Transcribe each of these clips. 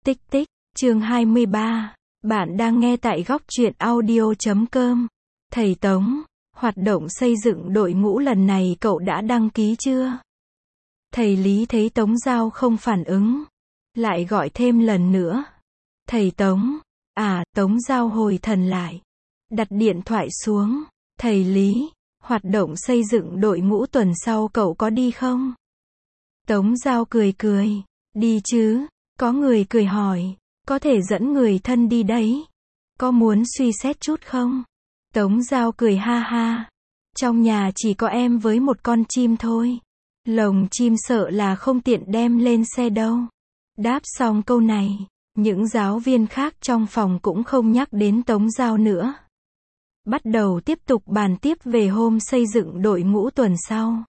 Tích tích, chương 23. Bạn đang nghe tại góc truyện audio.com. Thầy Tống, hoạt động xây dựng đội ngũ lần này cậu đã đăng ký chưa? Thầy Lý thấy Tống Giao không phản ứng, lại gọi thêm lần nữa. Thầy Tống, Tống Giao hồi thần lại, đặt điện thoại xuống. Thầy Lý, hoạt động xây dựng đội ngũ tuần sau cậu có đi không? Tống Giao cười cười, đi chứ. Có người cười hỏi, có thể dẫn người thân đi đấy. Có muốn suy xét chút không? Tống Giao cười ha ha. Trong nhà chỉ có em với một con chim thôi. Lồng chim sợ là không tiện đem lên xe đâu. Đáp xong câu này, những giáo viên khác trong phòng cũng không nhắc đến Tống Giao nữa. Bắt đầu tiếp tục bàn tiếp về hôm xây dựng đội ngũ tuần sau.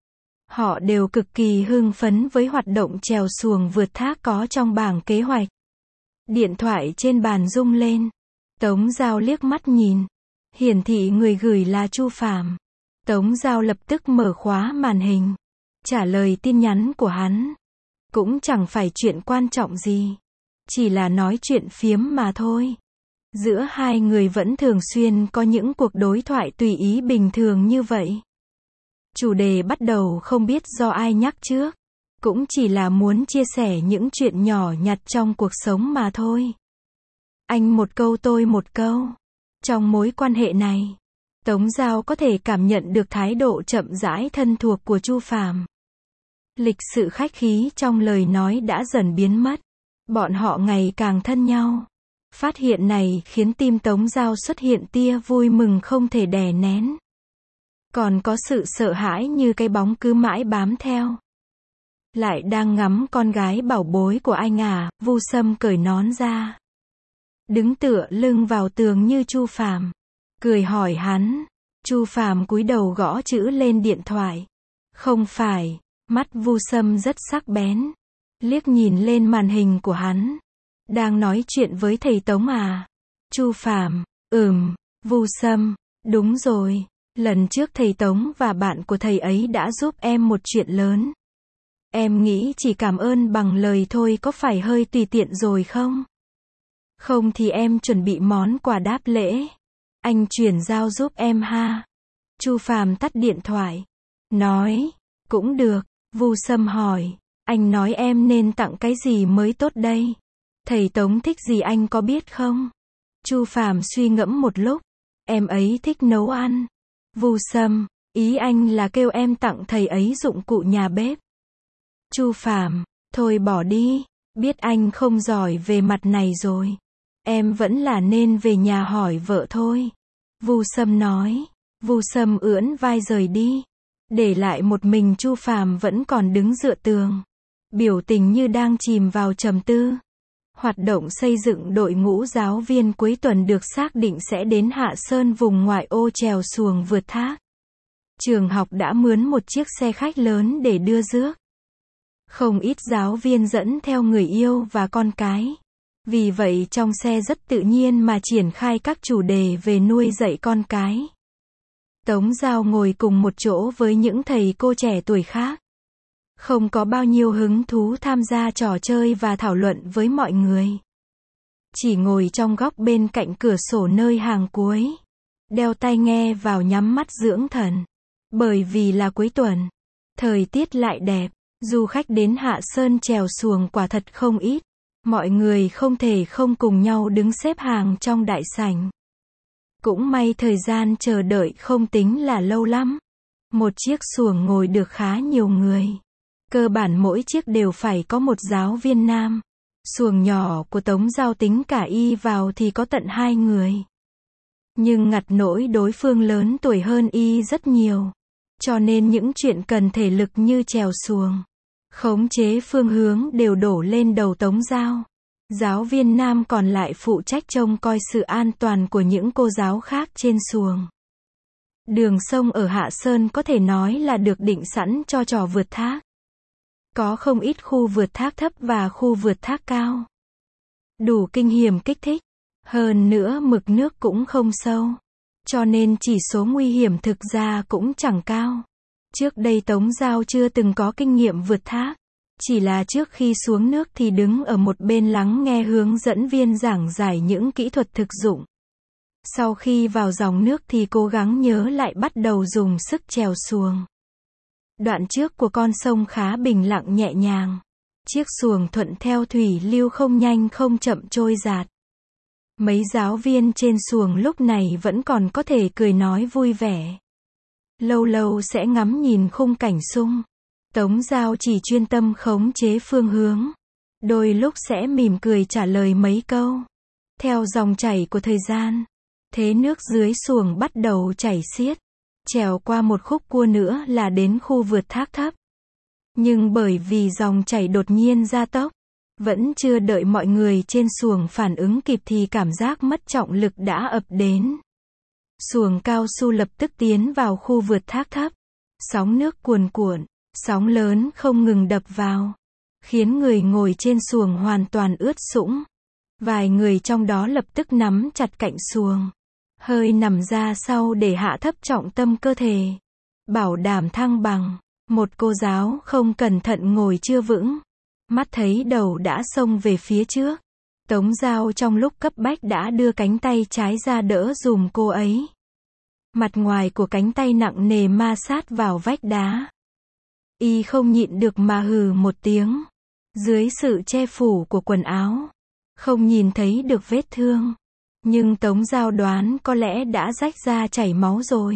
Họ đều cực kỳ hưng phấn với hoạt động chèo xuồng vượt thác có trong bảng kế hoạch. Điện thoại trên bàn rung lên. Tống Giao liếc mắt nhìn. Hiển thị người gửi là Chu Phàm. Tống Giao lập tức mở khóa màn hình. Trả lời tin nhắn của hắn. Cũng chẳng phải chuyện quan trọng gì. Chỉ là nói chuyện phiếm mà thôi. Giữa hai người vẫn thường xuyên có những cuộc đối thoại tùy ý bình thường như vậy. Chủ đề bắt đầu không biết do ai nhắc trước. Cũng chỉ là muốn chia sẻ những chuyện nhỏ nhặt trong cuộc sống mà thôi. Anh một câu tôi một câu. Trong mối quan hệ này, Tống Giao có thể cảm nhận được thái độ chậm rãi thân thuộc của Chu Phàm. Lịch sự khách khí trong lời nói đã dần biến mất. Bọn họ ngày càng thân nhau. Phát hiện này khiến tim Tống Giao xuất hiện tia vui mừng không thể đè nén. Còn có sự sợ hãi như cái bóng cứ mãi bám theo. Lại đang ngắm con gái bảo bối của anh Vu Sâm cởi nón ra. Đứng tựa lưng vào tường như Chu Phàm. Cười hỏi hắn. Chu Phàm cúi đầu gõ chữ lên điện thoại. Không phải, mắt Vu Sâm rất sắc bén. Liếc nhìn lên màn hình của hắn. Đang nói chuyện với thầy Tống Chu Phàm, Vu Sâm, đúng rồi. Lần trước thầy Tống và bạn của thầy ấy đã giúp em một chuyện lớn. Em nghĩ chỉ cảm ơn bằng lời thôi có phải hơi tùy tiện rồi không? Không thì em chuẩn bị món quà đáp lễ. Anh chuyển giao giúp em ha. Chu Phàm tắt điện thoại. Nói, cũng được. Vu Sâm hỏi, anh nói em nên tặng cái gì mới tốt đây? Thầy Tống thích gì anh có biết không? Chu Phàm suy ngẫm một lúc. Em ấy thích nấu ăn. Vu Sâm, ý anh là kêu em tặng thầy ấy dụng cụ nhà bếp. Chu Phàm, thôi bỏ đi, biết anh không giỏi về mặt này rồi. Em vẫn là nên về nhà hỏi vợ thôi. Vu Sâm nói. Vu Sâm ưỡn vai rời đi. Để lại một mình Chu Phàm vẫn còn đứng dựa tường. Biểu tình như đang chìm vào trầm tư. Hoạt động xây dựng đội ngũ giáo viên cuối tuần được xác định sẽ đến Hạ Sơn vùng ngoại ô chèo xuồng vượt thác. Trường học đã mướn một chiếc xe khách lớn để đưa rước. Không ít giáo viên dẫn theo người yêu và con cái. Vì vậy trong xe rất tự nhiên mà triển khai các chủ đề về nuôi dạy con cái. Tống Giao ngồi cùng một chỗ với những thầy cô trẻ tuổi khác. Không có bao nhiêu hứng thú tham gia trò chơi và thảo luận với mọi người. Chỉ ngồi trong góc bên cạnh cửa sổ nơi hàng cuối. Đeo tai nghe vào nhắm mắt dưỡng thần. Bởi vì là cuối tuần. Thời tiết lại đẹp. Du khách đến Hạ Sơn chèo xuồng quả thật không ít. Mọi người không thể không cùng nhau đứng xếp hàng trong đại sảnh. Cũng may thời gian chờ đợi không tính là lâu lắm. Một chiếc xuồng ngồi được khá nhiều người. Cơ bản mỗi chiếc đều phải có một giáo viên nam. Xuồng nhỏ của Tống Giao tính cả y vào thì có tận 2 người. Nhưng ngặt nỗi đối phương lớn tuổi hơn y rất nhiều. Cho nên những chuyện cần thể lực như chèo xuồng, khống chế phương hướng đều đổ lên đầu Tống Giao. Giáo viên nam còn lại phụ trách trông coi sự an toàn của những cô giáo khác trên xuồng. Đường sông ở Hạ Sơn có thể nói là được định sẵn cho trò vượt thác. Có không ít khu vượt thác thấp và khu vượt thác cao. Đủ kinh hiểm kích thích. Hơn nữa mực nước cũng không sâu. Cho nên chỉ số nguy hiểm thực ra cũng chẳng cao. Trước đây Tống Giao chưa từng có kinh nghiệm vượt thác. Chỉ là trước khi xuống nước thì đứng ở một bên lắng nghe hướng dẫn viên giảng giải những kỹ thuật thực dụng. Sau khi vào dòng nước thì cố gắng nhớ lại bắt đầu dùng sức chèo xuồng. Đoạn trước của con sông khá bình lặng nhẹ nhàng. Chiếc xuồng thuận theo thủy lưu không nhanh không chậm trôi dạt. Mấy giáo viên trên xuồng lúc này vẫn còn có thể cười nói vui vẻ. Lâu lâu sẽ ngắm nhìn khung cảnh xung. Tống Giao chỉ chuyên tâm khống chế phương hướng. Đôi lúc sẽ mỉm cười trả lời mấy câu. Theo dòng chảy của thời gian, thế nước dưới xuồng bắt đầu chảy xiết. Trèo qua một khúc cua nữa là đến khu vượt thác thấp. Nhưng bởi vì dòng chảy đột nhiên gia tốc, vẫn chưa đợi mọi người trên xuồng phản ứng kịp thì cảm giác mất trọng lực đã ập đến. Xuồng cao su lập tức tiến vào khu vượt thác thấp. Sóng nước cuồn cuộn, sóng lớn không ngừng đập vào, khiến người ngồi trên xuồng hoàn toàn ướt sũng. Vài người trong đó lập tức nắm chặt cạnh xuồng, hơi nằm ra sau để hạ thấp trọng tâm cơ thể, bảo đảm thăng bằng. Một cô giáo không cẩn thận ngồi chưa vững, mắt thấy đầu đã xông về phía trước. Tống Giao trong lúc cấp bách đã đưa cánh tay trái ra đỡ dùm cô ấy. Mặt ngoài của cánh tay nặng nề ma sát vào vách đá. Y không nhịn được mà hừ một tiếng. Dưới sự che phủ của quần áo, không nhìn thấy được vết thương. Nhưng Tống Giao đoán có lẽ đã rách ra chảy máu rồi.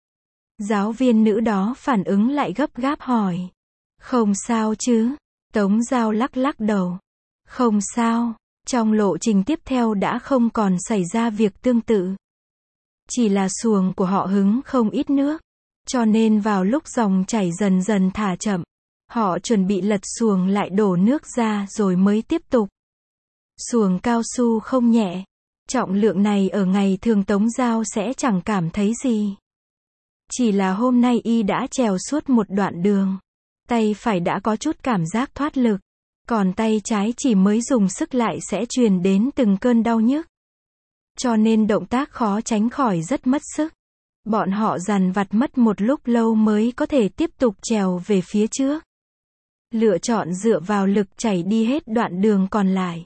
Giáo viên nữ đó phản ứng lại gấp gáp hỏi. Không sao chứ? Tống Giao lắc lắc đầu. Không sao, trong lộ trình tiếp theo đã không còn xảy ra việc tương tự. Chỉ là xuồng của họ hứng không ít nước, cho nên vào lúc dòng chảy dần dần thả chậm, họ chuẩn bị lật xuồng lại đổ nước ra rồi mới tiếp tục. Xuồng cao su không nhẹ, trọng lượng này ở ngày thường Tống Giao sẽ chẳng cảm thấy gì. Chỉ là hôm nay y đã trèo suốt một đoạn đường, tay phải đã có chút cảm giác thoát lực, còn tay trái chỉ mới dùng sức lại sẽ truyền đến từng cơn đau nhức. Cho nên động tác khó tránh khỏi rất mất sức. Bọn họ dằn vặt mất một lúc lâu mới có thể tiếp tục trèo về phía trước. Lựa chọn dựa vào lực chảy đi hết đoạn đường còn lại.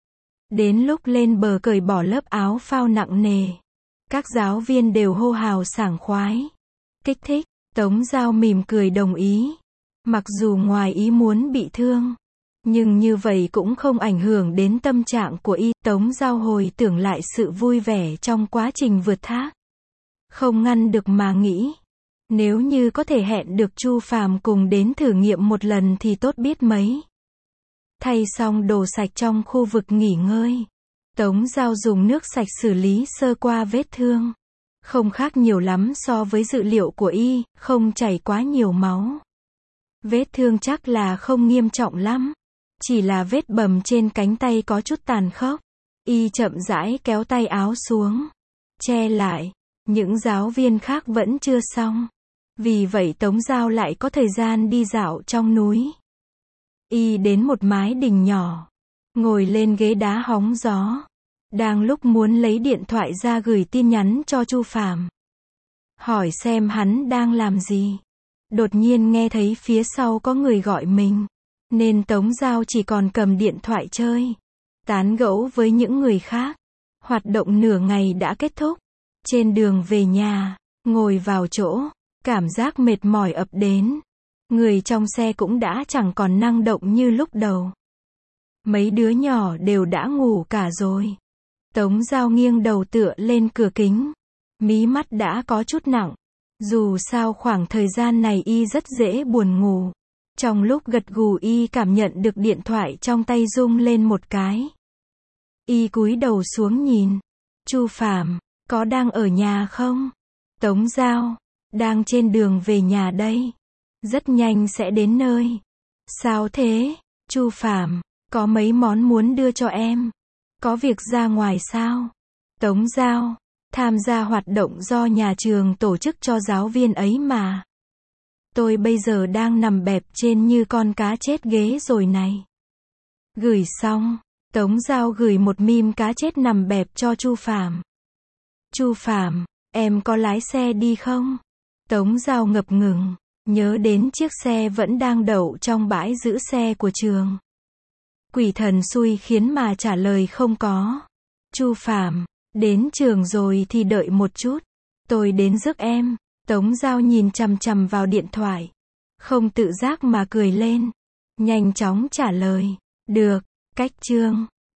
Đến lúc lên bờ cởi bỏ lớp áo phao nặng nề, các giáo viên đều hô hào sảng khoái. Kích thích, Tống Giao mỉm cười đồng ý. Mặc dù ngoài ý muốn bị thương, nhưng như vậy cũng không ảnh hưởng đến tâm trạng của y. Tống Giao hồi tưởng lại sự vui vẻ trong quá trình vượt thác. Không ngăn được mà nghĩ, nếu như có thể hẹn được Chu Phàm cùng đến thử nghiệm một lần thì tốt biết mấy. Thay xong đồ sạch trong khu vực nghỉ ngơi, Tống Giao dùng nước sạch xử lý sơ qua vết thương. Không khác nhiều lắm so với dự liệu của y, không chảy quá nhiều máu. Vết thương chắc là không nghiêm trọng lắm, chỉ là vết bầm trên cánh tay có chút tàn khốc. Y chậm rãi kéo tay áo xuống, che lại. Những giáo viên khác vẫn chưa xong. Vì vậy Tống Giao lại có thời gian đi dạo trong núi. Y đến một mái đình nhỏ, ngồi lên ghế đá hóng gió. Đang lúc muốn lấy điện thoại ra gửi tin nhắn cho Chu Phàm, hỏi xem hắn đang làm gì. Đột nhiên nghe thấy phía sau có người gọi mình, nên Tống Giao chỉ còn cầm điện thoại chơi, tán gẫu với những người khác. Hoạt động nửa ngày đã kết thúc. Trên đường về nhà, ngồi vào chỗ, cảm giác mệt mỏi ập đến. Người trong xe cũng đã chẳng còn năng động như lúc đầu. Mấy đứa nhỏ đều đã ngủ cả rồi. Tống Giao nghiêng đầu tựa lên cửa kính. Mí mắt đã có chút nặng. Dù sao khoảng thời gian này y rất dễ buồn ngủ. Trong lúc gật gù y cảm nhận được điện thoại trong tay rung lên một cái. Y cúi đầu xuống nhìn. Chu Phàm, có đang ở nhà không? Tống Giao, đang trên đường về nhà đây. Rất nhanh sẽ đến nơi. Sao thế? Chu Phàm, có mấy món muốn đưa cho em. Có việc ra ngoài sao? Tống Giao, tham gia hoạt động do nhà trường tổ chức cho giáo viên ấy mà. Tôi bây giờ đang nằm bẹp trên như con cá chết ghế rồi này. Gửi xong, Tống Giao gửi một meme cá chết nằm bẹp cho Chu Phàm. Chu Phàm, em có lái xe đi không? Tống Giao ngập ngừng, Nhớ đến chiếc xe vẫn đang đậu trong bãi giữ xe của trường. Quỷ thần xui khiến mà trả lời không có. Chu Phạm, đến trường rồi thì đợi một chút. Tôi đến rước em. Tống Giao nhìn chằm chằm vào điện thoại. Không tự giác mà cười lên. Nhanh chóng trả lời. Được, cách chương.